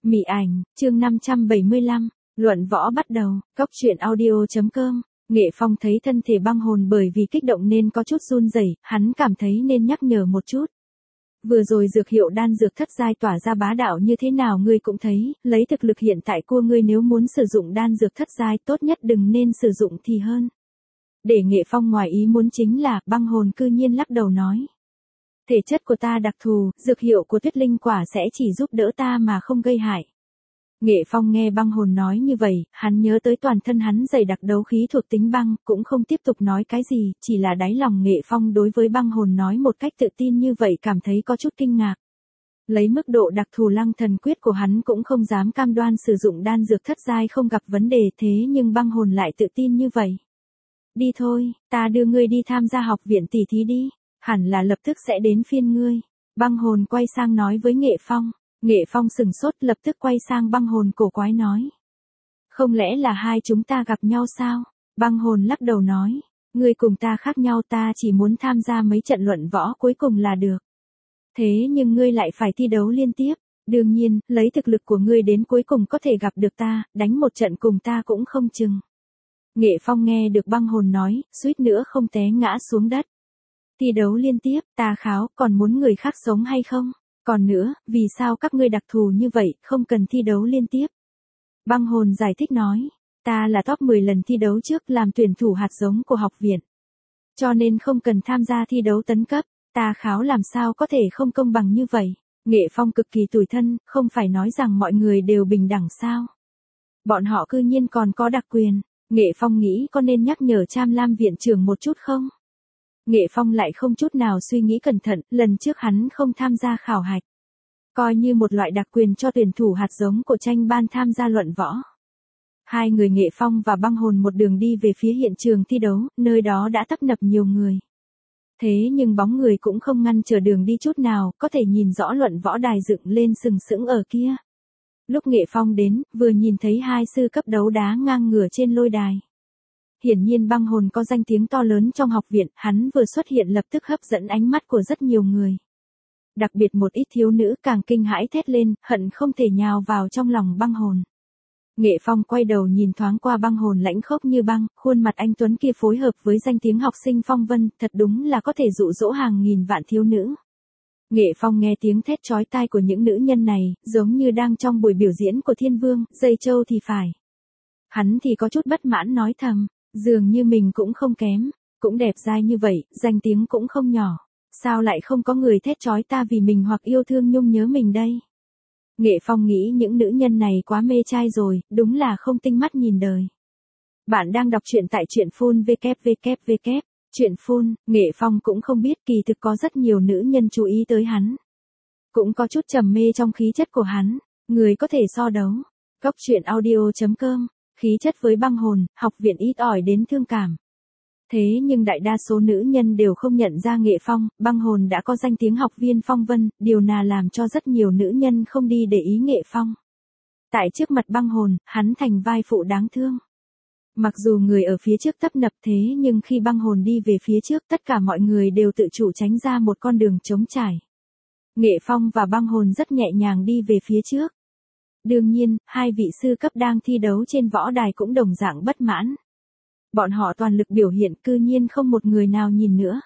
Mị ảnh, chương 575, luận võ bắt đầu, Cóc truyện audio.com. Nghệ Phong thấy thân thể băng hồn bởi vì kích động nên có chút run rẩy, hắn cảm thấy nên nhắc nhở một chút. Vừa rồi dược hiệu đan dược thất giai tỏa ra bá đạo như thế nào ngươi cũng thấy, lấy thực lực hiện tại của ngươi nếu muốn sử dụng đan dược thất giai tốt nhất đừng nên sử dụng thì hơn. Để Nghệ Phong ngoài ý muốn chính là, băng hồn cư nhiên lắc đầu nói. Thể chất của ta đặc thù, dược hiệu của tuyết linh quả sẽ chỉ giúp đỡ ta mà không gây hại. Nghệ Phong nghe băng hồn nói như vậy, hắn nhớ tới toàn thân hắn dày đặc đấu khí thuộc tính băng, cũng không tiếp tục nói cái gì, chỉ là đáy lòng Nghệ Phong đối với băng hồn nói một cách tự tin như vậy cảm thấy có chút kinh ngạc. Lấy mức độ đặc thù lăng thần quyết của hắn cũng không dám cam đoan sử dụng đan dược thất giai không gặp vấn đề thế nhưng băng hồn lại tự tin như vậy. Đi thôi, ta đưa ngươi đi tham gia học viện tỷ thí đi, hẳn là lập tức sẽ đến phiên ngươi. Băng hồn quay sang nói với Nghệ Phong. Nghệ Phong sừng sốt lập tức quay sang băng hồn cổ quái nói. Không lẽ là hai chúng ta gặp nhau sao? Băng hồn lắc đầu nói. Ngươi cùng ta khác nhau, ta chỉ muốn tham gia mấy trận luận võ cuối cùng là được. Thế nhưng ngươi lại phải thi đấu liên tiếp. Đương nhiên, lấy thực lực của ngươi đến cuối cùng có thể gặp được ta, đánh một trận cùng ta cũng không chừng. Nghệ Phong nghe được băng hồn nói, suýt nữa không té ngã xuống đất. Thi đấu liên tiếp, ta kháo, còn muốn người khác sống hay không? Còn nữa, vì sao các ngươi đặc thù như vậy, không cần thi đấu liên tiếp? Băng hồn giải thích nói, ta là top 10 lần thi đấu trước làm tuyển thủ hạt giống của học viện. Cho nên không cần tham gia thi đấu tấn cấp, ta kháo làm sao có thể không công bằng như vậy? Nghệ Phong cực kỳ tủi thân, không phải nói rằng mọi người đều bình đẳng sao? Bọn họ cư nhiên còn có đặc quyền, Nghệ Phong nghĩ có nên nhắc nhở Trảm Lam viện trưởng một chút không? Nghệ Phong lại không chút nào suy nghĩ cẩn thận, lần trước hắn không tham gia khảo hạch. Coi như một loại đặc quyền cho tuyển thủ hạt giống của tranh ban tham gia luận võ. Hai người Nghệ Phong và băng hồn một đường đi về phía hiện trường thi đấu, nơi đó đã tấp nập nhiều người. Thế nhưng bóng người cũng không ngăn trở đường đi chút nào, có thể nhìn rõ luận võ đài dựng lên sừng sững ở kia. Lúc Nghệ Phong đến, vừa nhìn thấy hai sư cấp đấu đá ngang ngửa trên lôi đài. Hiển nhiên băng hồn có danh tiếng to lớn trong học viện, hắn vừa xuất hiện lập tức hấp dẫn ánh mắt của rất nhiều người. Đặc biệt một ít thiếu nữ càng kinh hãi thét lên, hận không thể nhào vào trong lòng băng hồn. Nghệ Phong quay đầu nhìn thoáng qua băng hồn lãnh khốc như băng, khuôn mặt anh tuấn kia phối hợp với danh tiếng học sinh phong vân, thật đúng là có thể dụ dỗ hàng nghìn vạn thiếu nữ. Nghệ Phong nghe tiếng thét chói tai của những nữ nhân này, giống như đang trong buổi biểu diễn của thiên vương, dây châu thì phải. Hắn thì có chút bất mãn nói thầm. Dường như mình cũng không kém, cũng đẹp dai như vậy, danh tiếng cũng không nhỏ. Sao lại không có người thét chói ta vì mình hoặc yêu thương nhung nhớ mình đây? Nghệ Phong nghĩ những nữ nhân này quá mê trai rồi, đúng là không tinh mắt nhìn đời. Bạn đang đọc truyện tại truyện phun www. Truyện phun, Nghệ Phong cũng không biết kỳ thực có rất nhiều nữ nhân chú ý tới hắn. Cũng có chút trầm mê trong khí chất của hắn, người có thể so đấu. Cóc truyện audio.com. Khí chất với băng hồn, học viện ít ỏi đến thương cảm. Thế nhưng đại đa số nữ nhân đều không nhận ra Nghệ Phong, băng hồn đã có danh tiếng học viên phong vân, điều nào làm cho rất nhiều nữ nhân không đi để ý Nghệ Phong. Tại trước mặt băng hồn, hắn thành vai phụ đáng thương. Mặc dù người ở phía trước tấp nập thế nhưng khi băng hồn đi về phía trước tất cả mọi người đều tự chủ tránh ra một con đường trống trải. Nghệ Phong và băng hồn rất nhẹ nhàng đi về phía trước. Đương nhiên, hai vị sư cấp đang thi đấu trên võ đài cũng đồng dạng bất mãn. Bọn họ toàn lực biểu hiện cư nhiên không một người nào nhìn nữa.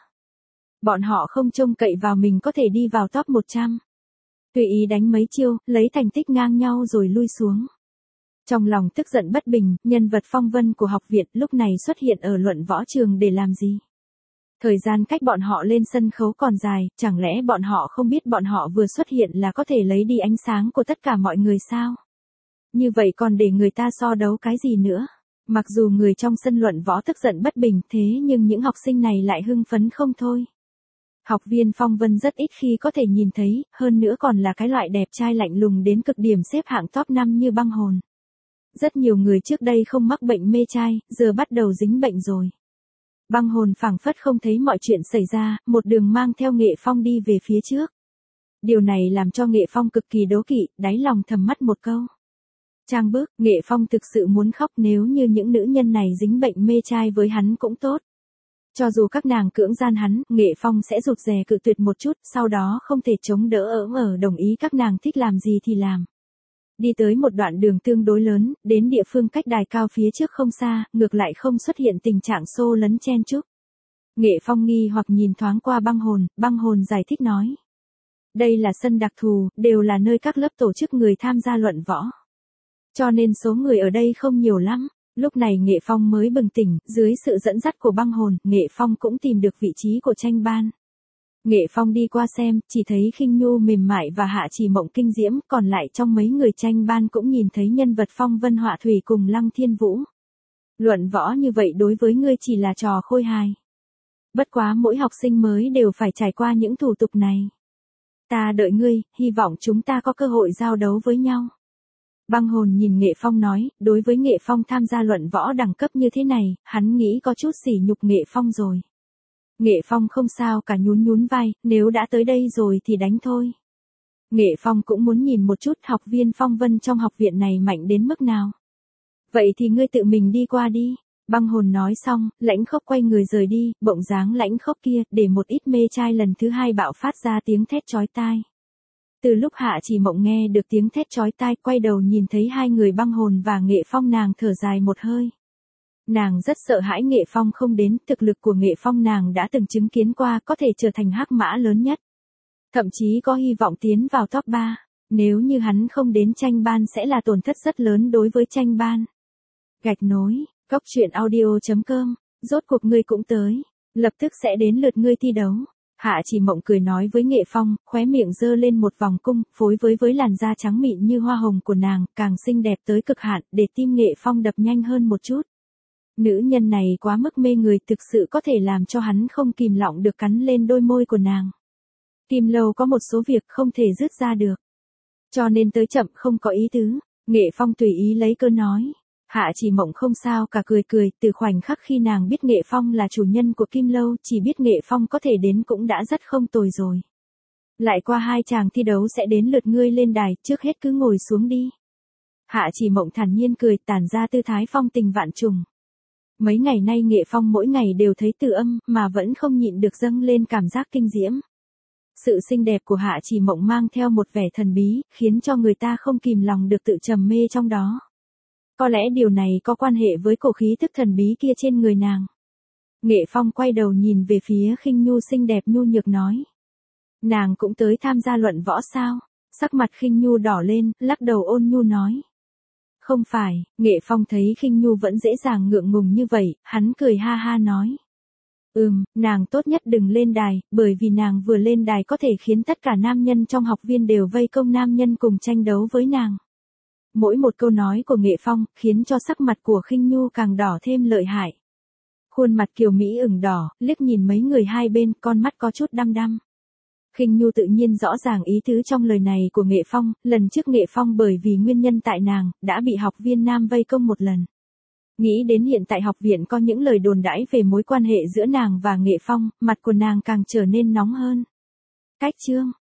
Bọn họ không trông cậy vào mình có thể đi vào top 100. Tùy ý đánh mấy chiêu, lấy thành tích ngang nhau rồi lui xuống. Trong lòng tức giận bất bình, nhân vật phong vân của học viện lúc này xuất hiện ở luận võ trường để làm gì? Thời gian cách bọn họ lên sân khấu còn dài, chẳng lẽ bọn họ không biết bọn họ vừa xuất hiện là có thể lấy đi ánh sáng của tất cả mọi người sao? Như vậy còn để người ta so đấu cái gì nữa? Mặc dù người trong sân luận võ tức giận bất bình thế nhưng những học sinh này lại hưng phấn không thôi. Học viên phong vân rất ít khi có thể nhìn thấy, hơn nữa còn là cái loại đẹp trai lạnh lùng đến cực điểm xếp hạng top 5 như băng hồn. Rất nhiều người trước đây không mắc bệnh mê trai, giờ bắt đầu dính bệnh rồi. Băng hồn phảng phất không thấy mọi chuyện xảy ra, một đường mang theo Nghệ Phong đi về phía trước. Điều này làm cho Nghệ Phong cực kỳ đố kỵ, đáy lòng thầm mắng một câu. Trang bức, Nghệ Phong thực sự muốn khóc nếu như những nữ nhân này dính bệnh mê trai với hắn cũng tốt. Cho dù các nàng cưỡng gian hắn, Nghệ Phong sẽ rụt rè cự tuyệt một chút, sau đó không thể chống đỡ đồng ý các nàng thích làm gì thì làm. Đi tới một đoạn đường tương đối lớn, đến địa phương cách đài cao phía trước không xa, ngược lại không xuất hiện tình trạng xô lấn chen chúc. Nghệ Phong nghi hoặc nhìn thoáng qua băng hồn giải thích nói. Đây là sân đặc thù, đều là nơi các lớp tổ chức người tham gia luận võ. Cho nên số người ở đây không nhiều lắm. Lúc này Nghệ Phong mới bừng tỉnh, dưới sự dẫn dắt của băng hồn, Nghệ Phong cũng tìm được vị trí của tranh ban. Nghệ Phong đi qua xem, chỉ thấy Khinh Nhu mềm mại và Hạ Chỉ Mộng kinh diễm, còn lại trong mấy người tranh ban cũng nhìn thấy nhân vật phong vân họa thủy cùng Lăng Thiên Vũ. Luận võ như vậy đối với ngươi chỉ là trò khôi hài. Bất quá mỗi học sinh mới đều phải trải qua những thủ tục này. Ta đợi ngươi, hy vọng chúng ta có cơ hội giao đấu với nhau. Băng hồn nhìn Nghệ Phong nói, đối với Nghệ Phong tham gia luận võ đẳng cấp như thế này, hắn nghĩ có chút sỉ nhục Nghệ Phong rồi. Nghệ Phong không sao cả nhún vai, nếu đã tới đây rồi thì đánh thôi. Nghệ Phong cũng muốn nhìn một chút học viên phong vân trong học viện này mạnh đến mức nào. Vậy thì ngươi tự mình đi qua đi. Băng hồn nói xong, Lãnh Khốc quay người rời đi, bỗng dáng Lãnh Khốc kia, để một ít mê trai lần thứ hai bạo phát ra tiếng thét chói tai. Từ lúc Hạ Chỉ Mộng nghe được tiếng thét chói tai, quay đầu nhìn thấy hai người băng hồn và Nghệ Phong, nàng thở dài một hơi. Nàng rất sợ hãi Nghệ Phong không đến, thực lực của Nghệ Phong nàng đã từng chứng kiến qua, có thể trở thành hắc mã lớn nhất. Thậm chí có hy vọng tiến vào top 3, nếu như hắn không đến tranh ban sẽ là tổn thất rất lớn đối với tranh ban. Gạch nối, Goctruyện.audio.com, rốt cuộc ngươi cũng tới, lập tức sẽ đến lượt ngươi thi đấu. Hạ Chỉ Mộng cười nói với Nghệ Phong, khóe miệng giơ lên một vòng cung, phối với làn da trắng mịn như hoa hồng của nàng, càng xinh đẹp tới cực hạn, để tim Nghệ Phong đập nhanh hơn một chút. Nữ nhân này quá mức mê người, thực sự có thể làm cho hắn không kìm lòng được cắn lên đôi môi của nàng. Kim Lâu có một số việc không thể dứt ra được, cho nên tới chậm không có ý tứ. Nghệ Phong tùy ý lấy cơ nói. Hạ Chỉ Mộng không sao cả cười, từ khoảnh khắc khi nàng biết Nghệ Phong là chủ nhân của Kim Lâu, chỉ biết Nghệ Phong có thể đến cũng đã rất không tồi rồi. Lại qua 2 chàng thi đấu sẽ đến lượt ngươi lên đài, trước hết cứ ngồi xuống đi. Hạ Chỉ Mộng thản nhiên cười, tản ra tư thái phong tình vạn trùng. Mấy ngày nay Nghệ Phong mỗi ngày đều thấy Từ Âm, mà vẫn không nhịn được dâng lên cảm giác kinh diễm. Sự xinh đẹp của Hạ Chỉ Mộng mang theo một vẻ thần bí, khiến cho người ta không kìm lòng được tự trầm mê trong đó. Có lẽ điều này có quan hệ với cổ khí thức thần bí kia trên người nàng. Nghệ Phong quay đầu nhìn về phía Khinh Nhu xinh đẹp nhu nhược nói. Nàng cũng tới tham gia luận võ sao? Sắc mặt Khinh Nhu đỏ lên, lắc đầu ôn nhu nói. Không phải, Nghệ Phong thấy Khinh Nhu vẫn dễ dàng ngượng ngùng như vậy, hắn cười ha ha nói. Nàng tốt nhất đừng lên đài, bởi vì nàng vừa lên đài có thể khiến tất cả nam nhân trong học viên đều vây công nam nhân cùng tranh đấu với nàng. Mỗi một câu nói của Nghệ Phong, khiến cho sắc mặt của Khinh Nhu càng đỏ thêm lợi hại. Khuôn mặt kiều Mỹ ửng đỏ, liếc nhìn mấy người hai bên, con mắt có chút đăm đăm. Khinh Nhu tự nhiên rõ ràng ý tứ trong lời này của Nghệ Phong, lần trước Nghệ Phong bởi vì nguyên nhân tại nàng, đã bị học viên nam vây công một lần. Nghĩ đến hiện tại học viện có những lời đồn đãi về mối quan hệ giữa nàng và Nghệ Phong, mặt của nàng càng trở nên nóng hơn. Cách chương